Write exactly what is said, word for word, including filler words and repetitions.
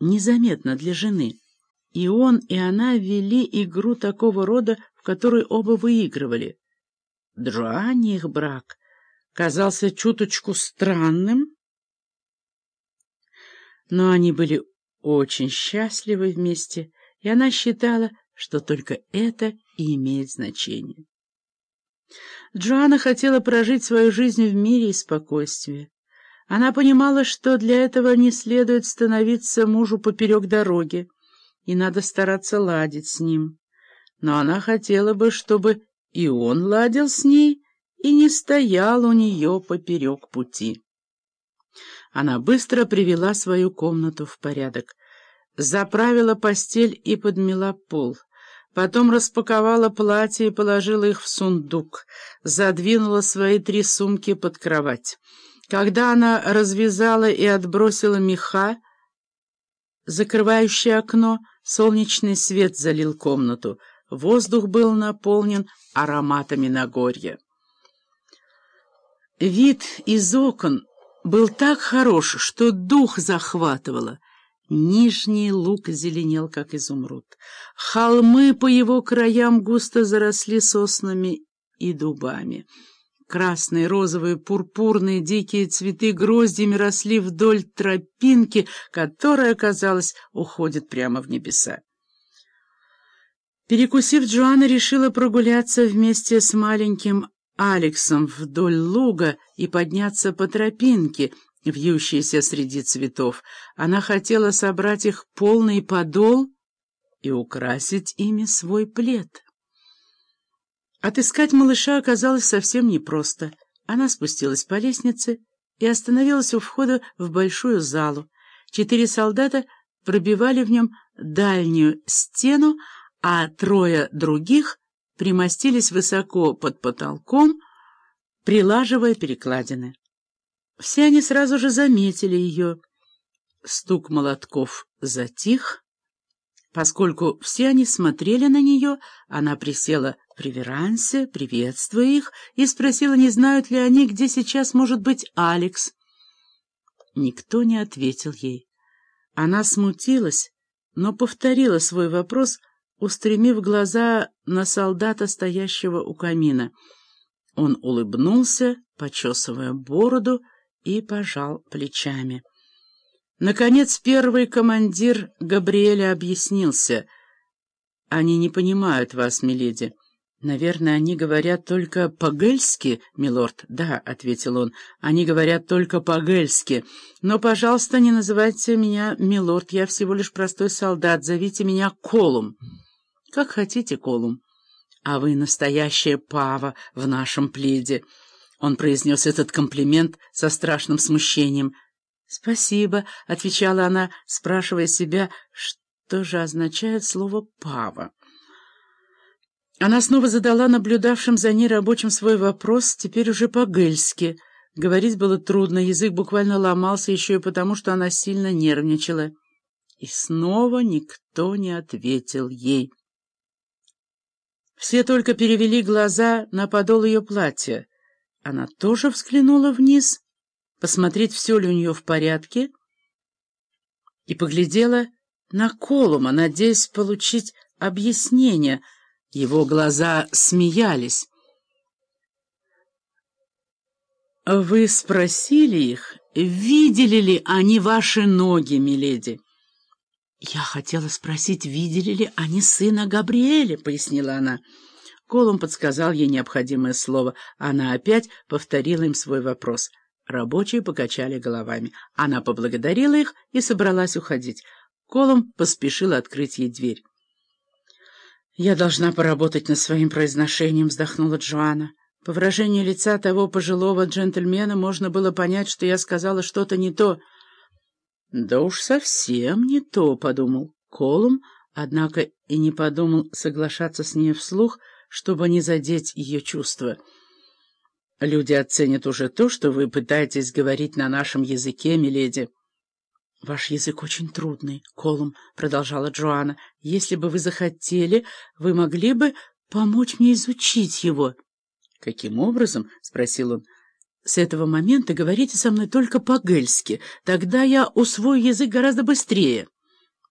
незаметно для жены. И он, и она вели игру такого рода, в которой оба выигрывали. Джоанне их брак казался чуточку странным, но они были очень счастливы вместе, и она считала, что только это и имеет значение. Джоанна хотела прожить свою жизнь в мире и спокойствии. Она понимала, что для этого не следует становиться мужу поперек дороги, и надо стараться ладить с ним. Но она хотела бы, чтобы и он ладил с ней и не стоял у нее поперек пути. Она быстро привела свою комнату в порядок, заправила постель и подмела пол. Потом распаковала платья и положила их в сундук, задвинула свои три сумки под кровать. Когда она развязала и отбросила меха, закрывающее окно, солнечный свет залил комнату. Воздух был наполнен ароматами Нагорья. Вид из окон был так хорош, что дух захватывало. Нижний луг зеленел, как изумруд. Холмы по его краям густо заросли соснами и дубами. Красные, розовые, пурпурные, дикие цветы гроздьями росли вдоль тропинки, которая, казалось, уходит прямо в небеса. Перекусив, Джоанна решила прогуляться вместе с маленьким Алексом вдоль луга и подняться по тропинке, вьющейся среди цветов. Она хотела собрать их полный подол и украсить ими свой плед. Отыскать малыша оказалось совсем непросто. Она спустилась по лестнице и остановилась у входа в большую залу. Четыре солдата пробивали в нем дальнюю стену, а трое других примостились высоко под потолком, прилаживая перекладины. Все они сразу же заметили ее. Стук молотков затих. Поскольку все они смотрели на нее, она присела в реверансе, приветствуя их, и спросила, не знают ли они, где сейчас может быть Алекс. Никто не ответил ей. Она смутилась, но повторила свой вопрос, устремив глаза на солдата, стоящего у камина. Он улыбнулся, почесывая бороду, и пожал плечами. Наконец первый командир Габриэля объяснился. «Они не понимают вас, миледи. Наверное, они говорят только по-гельски, милорд». «Да», — ответил он, — «они говорят только по-гельски. Но, пожалуйста, не называйте меня милорд, я всего лишь простой солдат, зовите меня Колум». «Как хотите, Колум. А вы настоящая пава в нашем пледе». Он произнес этот комплимент со страшным смущением. «Спасибо», — отвечала она, спрашивая себя, что же означает слово «пава». Она снова задала наблюдавшим за ней рабочим свой вопрос, теперь уже по-гельски. Говорить было трудно, язык буквально ломался еще и потому, что она сильно нервничала. И снова никто не ответил ей. Все только перевели глаза на подол ее платья. Она тоже взглянула вниз, посмотреть, все ли у нее в порядке, и поглядела на Колума, надеясь получить объяснение. Его глаза смеялись. «Вы спросили их, видели ли они ваши ноги, миледи?» «Я хотела спросить, видели ли они сына Габриэля», — пояснила она. Колум подсказал ей необходимое слово. Она опять повторила им свой вопрос. Рабочие покачали головами. Она поблагодарила их и собралась уходить. Колум поспешил открыть ей дверь. «Я должна поработать над своим произношением», — вздохнула Джоанна. По выражению лица того пожилого джентльмена можно было понять, что я сказала что-то не то. «Да уж совсем не то», — подумал Колум, однако и не подумал соглашаться с ней вслух, чтобы не задеть ее чувства. «Люди оценят уже то, что вы пытаетесь говорить на нашем языке, миледи». «Ваш язык очень трудный, Колум», — продолжала Джоанна. «Если бы вы захотели, вы могли бы помочь мне изучить его». «Каким образом?» — спросил он. «С этого момента говорите со мной только по-гельски. Тогда я усвою язык гораздо быстрее».